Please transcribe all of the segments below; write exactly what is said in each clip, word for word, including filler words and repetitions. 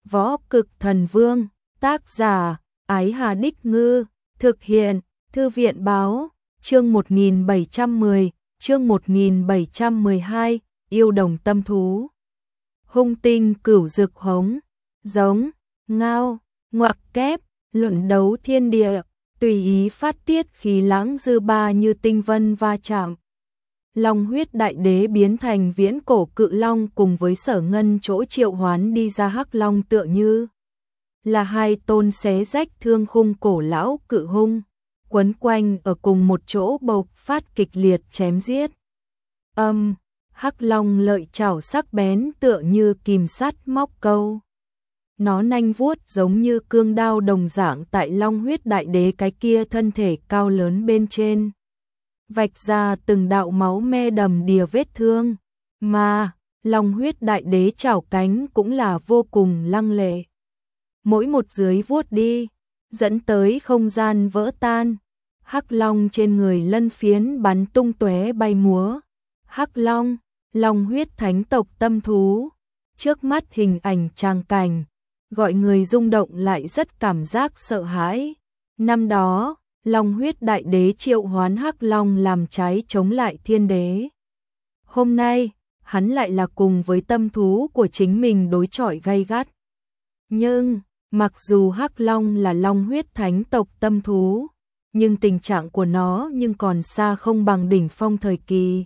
Võ Cực Thần Vương, tác giả, Ái Hà Đích Ngư, thực hiện, Thư viện Báo, chương một nghìn bảy trăm mười, chương một nghìn bảy trăm mười hai, yêu đồng tâm thú. Hung tinh cửu dực hống, giống, ngao, ngoặc kép, luận đấu thiên địa, tùy ý phát tiết khí lãng dư ba như tinh vân va chạm. Long huyết đại đế biến thành viễn cổ cự long cùng với Sở Ngân chỗ triệu hoán đi ra hắc long tựa như là hai tôn xé rách thương khung cổ lão cự hung, quấn quanh ở cùng một chỗ bộc phát kịch liệt chém giết. Âm, hắc long lợi chảo sắc bén tựa như kìm sắt móc câu. Nó nanh vuốt giống như cương đao đồng dạng tại long huyết đại đế cái kia thân thể cao lớn bên trên, vạch ra từng đạo máu me đầm đìa vết thương, mà long huyết đại đế chảo cánh cũng là vô cùng lăng lệ. Mỗi một dưới vuốt đi, dẫn tới không gian vỡ tan, hắc long trên người lân phiến bắn tung tóe bay múa. Hắc long, long huyết thánh tộc tâm thú, trước mắt hình ảnh tràng cảnh, gọi người rung động lại rất cảm giác sợ hãi. Năm đó, long huyết đại đế triệu hoán hắc long làm trái chống lại thiên đế. Hôm nay, hắn lại là cùng với tâm thú của chính mình đối chọi gay gắt. Nhưng, mặc dù hắc long là long huyết thánh tộc tâm thú, nhưng tình trạng của nó nhưng còn xa không bằng đỉnh phong thời kỳ.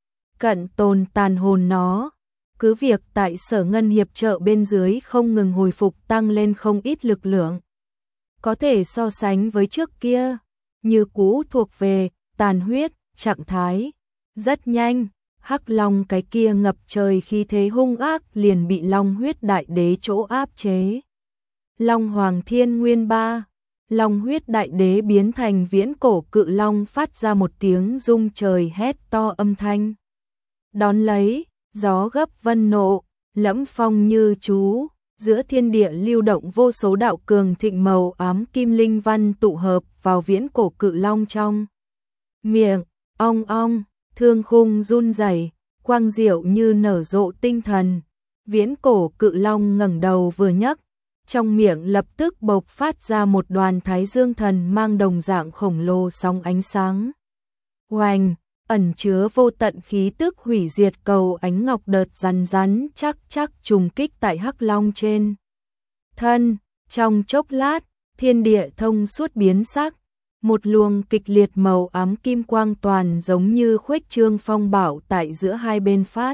Cận tồn tàn hồn nó, cứ việc tại Sở Ngân hiệp trợ bên dưới không ngừng hồi phục tăng lên không ít lực lượng. Có thể so sánh với trước kia, như cũ thuộc về tàn huyết, trạng thái. Rất nhanh, hắc long cái kia ngập trời khí thế hung ác liền bị long huyết đại đế chỗ áp chế. Long Hoàng Thiên Nguyên Ba, long huyết đại đế biến thành viễn cổ cự long phát ra một tiếng rung trời hét to âm thanh. Đón lấy, gió gấp vân nộ, lẫm phong như chú, giữa thiên địa lưu động vô số đạo cường thịnh màu ám kim linh văn tụ hợp vào viễn cổ cự long trong miệng, ong ong, thương khung run rẩy, quang diệu như nở rộ tinh thần. Viễn cổ cự long ngẩng đầu vừa nhấc, trong miệng lập tức bộc phát ra một đoàn thái dương thần mang đồng dạng khổng lồ sóng ánh sáng. Oanh, ẩn chứa vô tận khí tức hủy diệt cầu ánh ngọc đợt rắn rắn chắc chắc trùng kích tại hắc long trên thân. Trong chốc lát, thiên địa thông suốt biến sắc, một luồng kịch liệt màu ám kim quang toàn giống như khuếch trương phong bạo tại giữa hai bên phát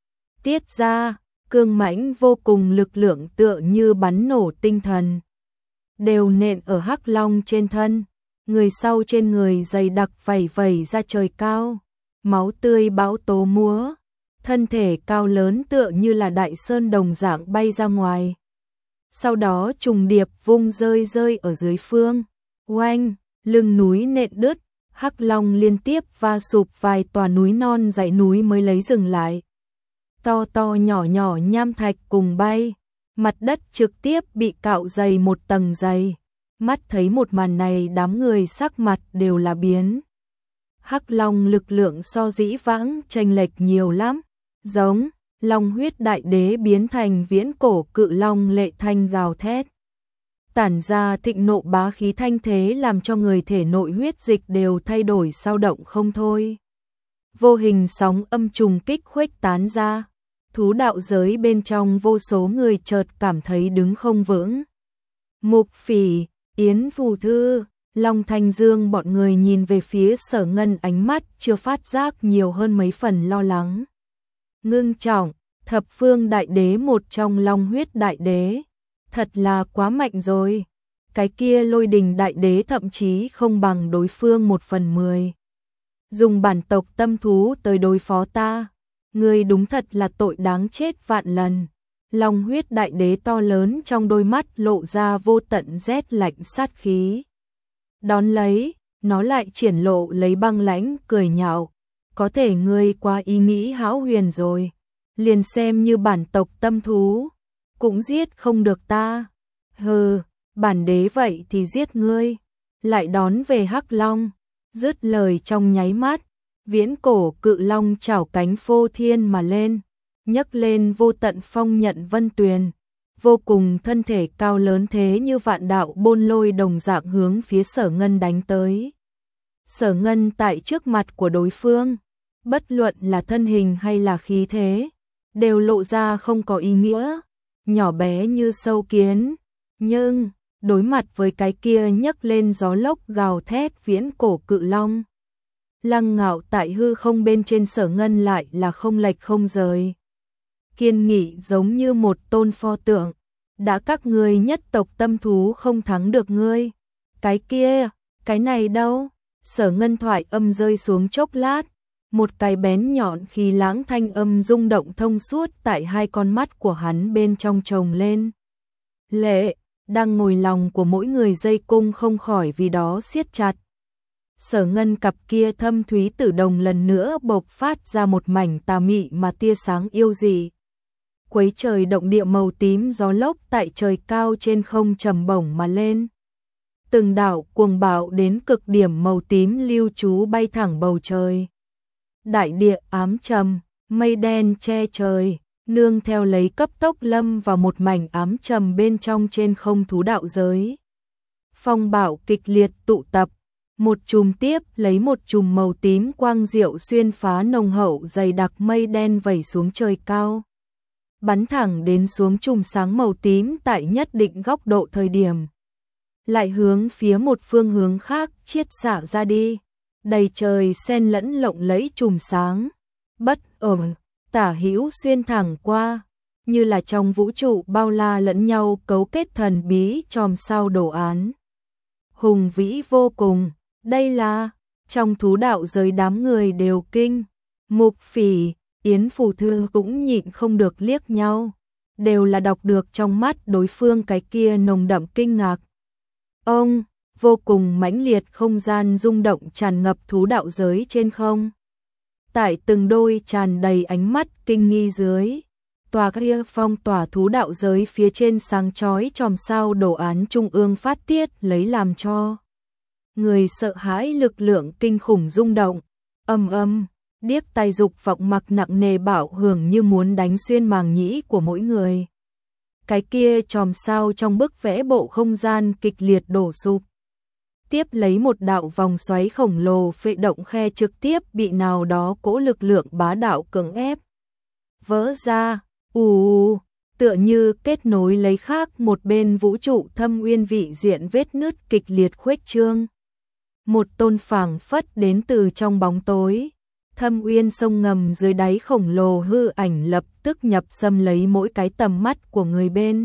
tiết ra, cương mãnh vô cùng lực lượng tựa như bắn nổ tinh thần, đều nện ở hắc long trên thân. Người sau trên người dày đặc vẩy vẩy ra trời cao, máu tươi bão tố múa, thân thể cao lớn tựa như là đại sơn đồng dạng bay ra ngoài. Sau đó trùng điệp vung rơi rơi ở dưới phương, oanh, lưng núi nện đứt, hắc long liên tiếp va sụp vài tòa núi non dãy núi mới lấy dừng lại. To to nhỏ nhỏ nham thạch cùng bay, mặt đất trực tiếp bị cạo dày một tầng dày. Mắt thấy một màn này đám người sắc mặt đều là biến. Hắc long lực lượng so dĩ vãng chênh lệch nhiều lắm, giống long huyết đại đế biến thành viễn cổ cự long lệ thanh gào thét, tản ra thịnh nộ bá khí thanh thế làm cho người thể nội huyết dịch đều thay đổi sao động không thôi. Vô hình sóng âm trùng kích khuếch tán ra, thú đạo giới bên trong vô số người chợt cảm thấy đứng không vững. Mục Phỉ, Yến Phù Thư, Long Thanh Dương bọn người nhìn về phía Sở Ngân, ánh mắt chưa phát giác nhiều hơn mấy phần lo lắng. Ngưng trọng, thập phương đại đế một trong long huyết đại đế, thật là quá mạnh rồi. Cái kia lôi đình đại đế thậm chí không bằng đối phương một phần mười. Dùng bản tộc tâm thú tới đối phó ta, ngươi đúng thật là tội đáng chết vạn lần. Long huyết đại đế to lớn trong đôi mắt lộ ra vô tận rét lạnh sát khí. Đón lấy, nó lại triển lộ lấy băng lãnh cười nhạo. Có thể ngươi quá ý nghĩ hão huyền rồi, liền xem như bản tộc tâm thú, cũng giết không được ta. Hừ, bản đế vậy thì giết ngươi. Lại đón về hắc long, dứt lời trong nháy mắt, viễn cổ cự long chảo cánh phô thiên mà lên, nhấc lên vô tận phong nhận vân tuyền, vô cùng thân thể cao lớn thế như vạn đạo bôn lôi đồng dạng hướng phía Sở Ngân đánh tới. Sở Ngân tại trước mặt của đối phương, bất luận là thân hình hay là khí thế, đều lộ ra không có ý nghĩa, nhỏ bé như sâu kiến, nhưng đối mặt với cái kia nhấc lên gió lốc gào thét viễn cổ cự long, lăng ngạo tại hư không bên trên Sở Ngân lại là không lệch không rời. Kiên nghị giống như một tôn pho tượng, đã các ngươi nhất tộc tâm thú không thắng được ngươi. Cái kia, cái này đâu? Sở Ngân thoại âm rơi xuống chốc lát, một cái bén nhọn khí lãng thanh âm rung động thông suốt tại hai con mắt của hắn bên trong trồng lên. Lệ, đang ngồi lòng của mỗi người dây cung không khỏi vì đó siết chặt. Sở Ngân cặp kia thâm thúy tử đồng lần nữa bộc phát ra một mảnh tà mị mà tia sáng yêu dị. Quấy trời động địa màu tím gió lốc tại trời cao trên không trầm bổng mà lên. Từng đạo cuồng bạo đến cực điểm màu tím lưu trú bay thẳng bầu trời. Đại địa ám trầm, mây đen che trời, nương theo lấy cấp tốc lâm vào một mảnh ám trầm bên trong trên không thú đạo giới. Phong bạo kịch liệt tụ tập, một chùm tiếp lấy một chùm màu tím quang diệu xuyên phá nồng hậu dày đặc mây đen vẩy xuống trời cao. Bắn thẳng đến xuống chùm sáng màu tím tại nhất định góc độ thời điểm. Lại hướng phía một phương hướng khác chiết xạ ra đi. Đầy trời xen lẫn lộng lẫy chùm sáng. Bất ổn, tả hữu xuyên thẳng qua. Như là trong vũ trụ bao la lẫn nhau cấu kết thần bí chòm sao đồ án. Hùng vĩ vô cùng. Đây là, trong thú đạo giới đám người đều kinh. Mục Phỉ, Yến Phù Thư cũng nhịn không được liếc nhau, đều là đọc được trong mắt đối phương cái kia nồng đậm kinh ngạc. Ông, vô cùng mãnh liệt không gian rung động tràn ngập thú đạo giới trên không. Tại từng đôi tràn đầy ánh mắt kinh nghi dưới, tòa kia phong tỏa thú đạo giới phía trên sáng chói chòm sao đồ án trung ương phát tiết lấy làm cho người sợ hãi lực lượng kinh khủng rung động, âm âm. Điếc tai dục vọng mặc nặng nề bạo hưởng như muốn đánh xuyên màng nhĩ của mỗi người. Cái kia chòm sao trong bức vẽ bộ không gian kịch liệt đổ sụp. Tiếp lấy một đạo vòng xoáy khổng lồ phệ động khe trực tiếp bị nào đó cỗ lực lượng bá đạo cưỡng ép. Vỡ ra, ù, tựa như kết nối lấy khác một bên vũ trụ thâm uyên vị diện vết nứt kịch liệt khuếch trương. Một tôn phảng phất đến từ trong bóng tối. Thâm uyên sông ngầm dưới đáy khổng lồ hư ảnh lập tức nhập xâm lấy mỗi cái tầm mắt của người bên.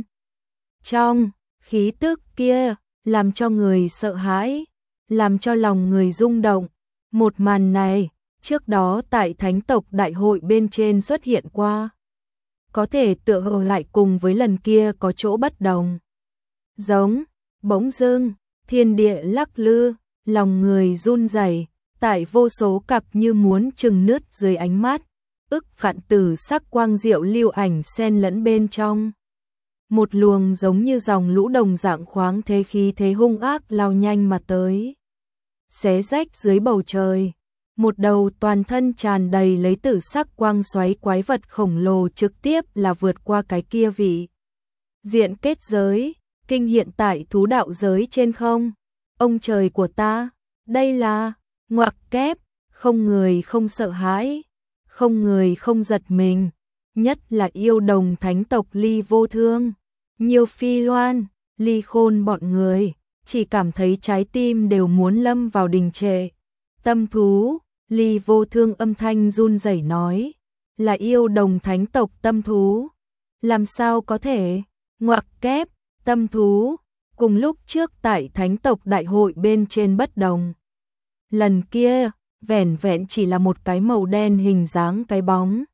Trong, khí tức kia, làm cho người sợ hãi, làm cho lòng người rung động. Một màn này, trước đó tại thánh tộc đại hội bên trên xuất hiện qua. Có thể tựa hồ lại cùng với lần kia có chỗ bất đồng. Giống, bỗng dưng, thiên địa lắc lư, lòng người run rẩy. Tại vô số cặp như muốn trừng nứt dưới ánh mắt, ức phạn tử sắc quang diệu lưu ảnh xen lẫn bên trong. Một luồng giống như dòng lũ đồng dạng khoáng thế khí thế hung ác lao nhanh mà tới. Xé rách dưới bầu trời, một đầu toàn thân tràn đầy lấy tử sắc quang xoáy quái vật khổng lồ trực tiếp là vượt qua cái kia vị. Diện kết giới, kinh hiện tại thú đạo giới trên không. Ông trời của ta, đây là... Ngoặc kép, không người không sợ hãi, không người không giật mình, nhất là yêu đồng thánh tộc Ly Vô Thương, nhiều Phi Loan, Ly Khôn bọn người, chỉ cảm thấy trái tim đều muốn lâm vào đình trệ. Tâm thú, Ly Vô Thương âm thanh run rẩy nói, là yêu đồng thánh tộc tâm thú, làm sao có thể, ngoặc kép, tâm thú, cùng lúc trước tại thánh tộc đại hội bên trên bất đồng. Lần kia, vẻn vẹn chỉ là một cái màu đen hình dáng cái bóng.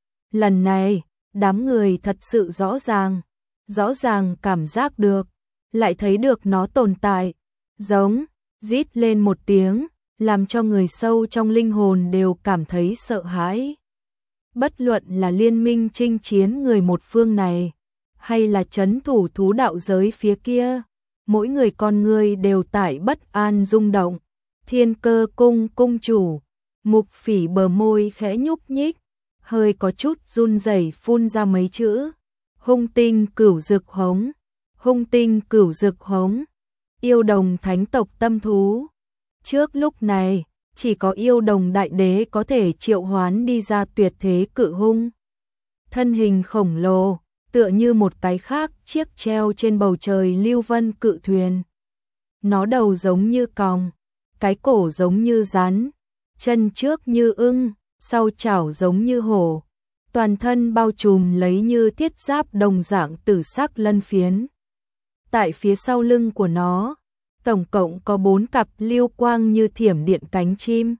Lần này, đám người thật sự rõ ràng, rõ ràng cảm giác được, lại thấy được nó tồn tại, giống, rít lên một tiếng, làm cho người sâu trong linh hồn đều cảm thấy sợ hãi. Bất luận là liên minh chinh chiến người một phương này, hay là trấn thủ thú đạo giới phía kia, mỗi người con người đều tại bất an rung động. Thiên Cơ cung cung chủ, Mục Phỉ bờ môi khẽ nhúc nhích, hơi có chút run rẩy phun ra mấy chữ. Hung tinh cửu dực hống, hung tinh cửu dực hống, yêu đồng thánh tộc tâm thú. Trước lúc này, chỉ có yêu đồng đại đế có thể triệu hoán đi ra tuyệt thế cự hung. Thân hình khổng lồ, tựa như một cái khác chiếc treo trên bầu trời lưu vân cự thuyền. Nó đầu giống như còng, cái cổ giống như rắn, chân trước như ưng, sau chảo giống như hổ. Toàn thân bao trùm lấy như thiết giáp đồng dạng tử sắc lân phiến. Tại phía sau lưng của nó, tổng cộng có bốn cặp lưu quang như thiểm điện cánh chim.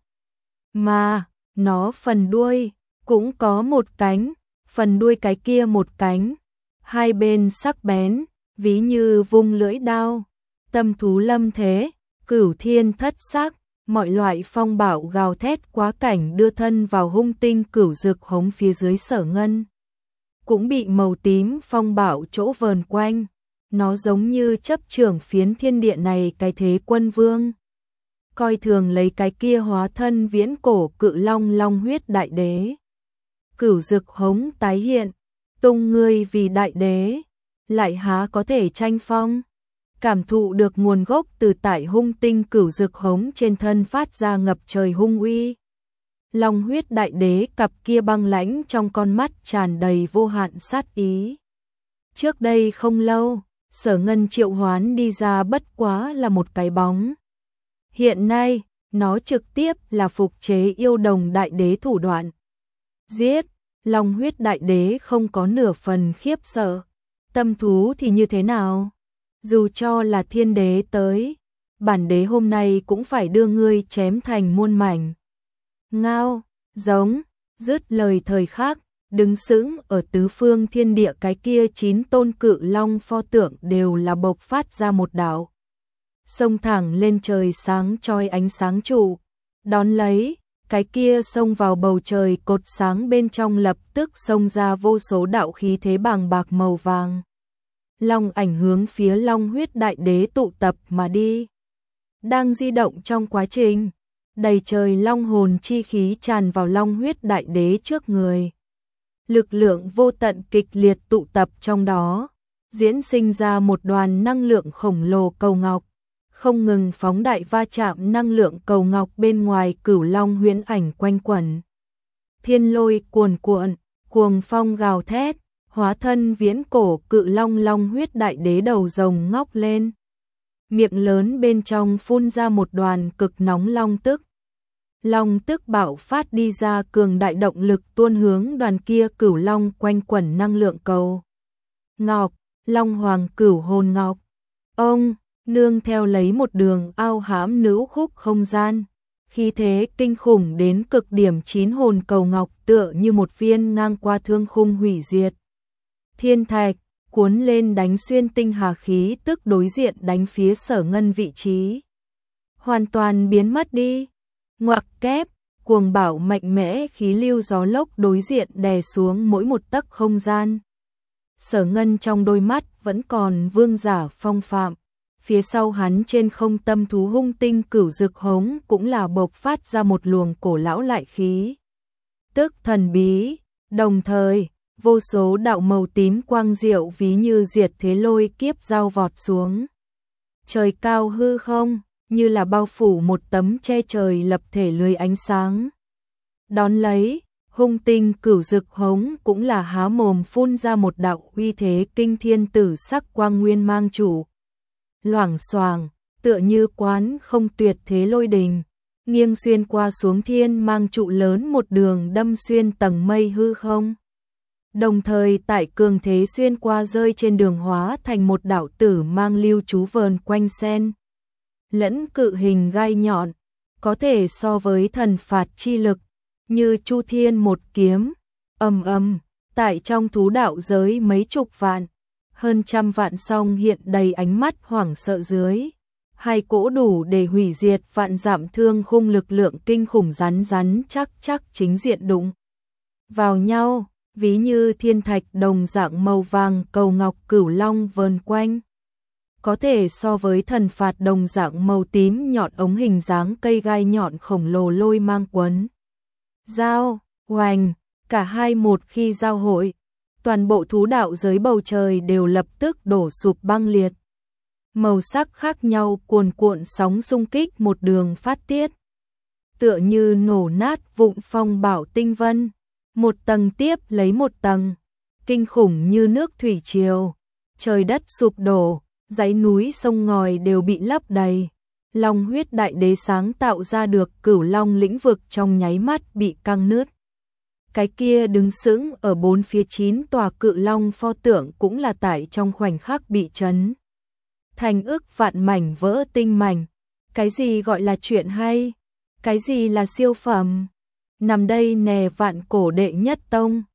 Mà, nó phần đuôi, cũng có một cánh, phần đuôi cái kia một cánh. Hai bên sắc bén, ví như vung lưỡi đao. Tâm thú lâm thế, cửu thiên thất sắc, mọi loại phong bạo gào thét quá cảnh đưa thân vào hung tinh cửu dực hống phía dưới Sở Ngân. Cũng bị màu tím phong bạo chỗ vờn quanh, nó giống như chấp trưởng phiến thiên địa này cái thế quân vương. Coi thường lấy cái kia hóa thân viễn cổ cự long long huyết đại đế. Cửu dực hống tái hiện, tung ngươi vì đại đế, lại há có thể tranh phong. Cảm thụ được nguồn gốc từ tại hung tinh cửu dực hống trên thân phát ra ngập trời hung uy. Long huyết đại đế cặp kia băng lãnh trong con mắt tràn đầy vô hạn sát ý. Trước đây không lâu, Sở Ngân triệu hoán đi ra bất quá là một cái bóng. Hiện nay, nó trực tiếp là phục chế yêu đồng đại đế thủ đoạn. Giết, Long huyết đại đế không có nửa phần khiếp sợ. Tâm thú thì như thế nào? Dù cho là thiên đế tới, bản đế hôm nay cũng phải đưa ngươi chém thành muôn mảnh. Ngao, giống, dứt lời thời khắc, đứng sững ở tứ phương thiên địa cái kia chín tôn cự long pho tượng đều là bộc phát ra một đạo. Xông thẳng lên trời sáng chói ánh sáng trụ, đón lấy, cái kia xông vào bầu trời cột sáng bên trong lập tức xông ra vô số đạo khí thế bàng bạc màu vàng. Long ảnh hướng phía long huyết đại đế tụ tập mà đi. Đang di động trong quá trình, đầy trời long hồn chi khí tràn vào long huyết đại đế trước người. Lực lượng vô tận kịch liệt tụ tập trong đó, diễn sinh ra một đoàn năng lượng khổng lồ cầu ngọc, không ngừng phóng đại va chạm năng lượng cầu ngọc bên ngoài cửu long huyễn ảnh quanh quẩn. Thiên lôi cuồn cuộn, cuồng phong gào thét, hóa thân viễn cổ cự long long huyết đại đế đầu rồng ngóc lên. Miệng lớn bên trong phun ra một đoàn cực nóng long tức. Long tức bạo phát đi ra cường đại động lực tuôn hướng đoàn kia cửu long quanh quẩn năng lượng cầu. Ngọc, long hoàng cửu hồn ngọc. Ông, nương theo lấy một đường ao hãm nữ khúc không gian. Khi thế kinh khủng đến cực điểm chín hồn cầu ngọc tựa như một viên ngang qua thương khung hủy diệt. Thiên thạch, cuốn lên đánh xuyên tinh hà khí tức đối diện đánh phía Sở Ngân vị trí. Hoàn toàn biến mất đi. Ngoặc kép, cuồng bạo mạnh mẽ khí lưu gió lốc đối diện đè xuống mỗi một tấc không gian. Sở Ngân trong đôi mắt vẫn còn vương giả phong phạm. Phía sau hắn trên không tâm thú hung tinh cửu dực hống cũng là bộc phát ra một luồng cổ lão lại khí. Tức thần bí, đồng thời, vô số đạo màu tím quang diệu ví như diệt thế lôi kiếp giao vọt xuống. Trời cao hư không, như là bao phủ một tấm che trời lập thể lưới ánh sáng. Đón lấy, hung tinh cửu dực hống cũng là há mồm phun ra một đạo uy thế kinh thiên tử sắc quang nguyên mang chủ. Loảng xoảng, tựa như quán không tuyệt thế lôi đình, nghiêng xuyên qua xuống thiên mang trụ lớn một đường đâm xuyên tầng mây hư không. Đồng thời tại cường thế xuyên qua rơi trên đường hóa thành một đạo tử mang lưu chú vờn quanh sen. Lẫn cự hình gai nhọn, có thể so với thần phạt chi lực, như chu thiên một kiếm, ầm ầm, tại trong thú đạo giới mấy chục vạn, hơn trăm vạn song hiện đầy ánh mắt hoảng sợ dưới. Hai cỗ đủ để hủy diệt vạn dặm thương khung lực lượng kinh khủng rắn rắn chắc chắc chính diện đụng vào nhau, ví như thiên thạch đồng dạng màu vàng cầu ngọc cửu long vờn quanh. Có thể so với thần phạt đồng dạng màu tím nhọn ống hình dáng cây gai nhọn khổng lồ lôi mang quấn. Giao, hoành, cả hai một khi giao hội, toàn bộ thú đạo giới bầu trời đều lập tức đổ sụp băng liệt. Màu sắc khác nhau cuồn cuộn sóng xung kích một đường phát tiết. Tựa như nổ nát vụn phong bảo tinh vân, một tầng tiếp lấy một tầng, kinh khủng như nước thủy triều, trời đất sụp đổ, dãy núi sông ngòi đều bị lấp đầy. Long huyết đại đế sáng tạo ra được Cửu Long lĩnh vực trong nháy mắt bị căng nứt. Cái kia đứng sững ở bốn phía chín tòa Cự Long pho tượng cũng là tại trong khoảnh khắc bị chấn thành ức vạn mảnh vỡ tinh mảnh. Cái gì gọi là chuyện hay? Cái gì là siêu phẩm? Nằm đây nè vạn cổ đệ nhất tông.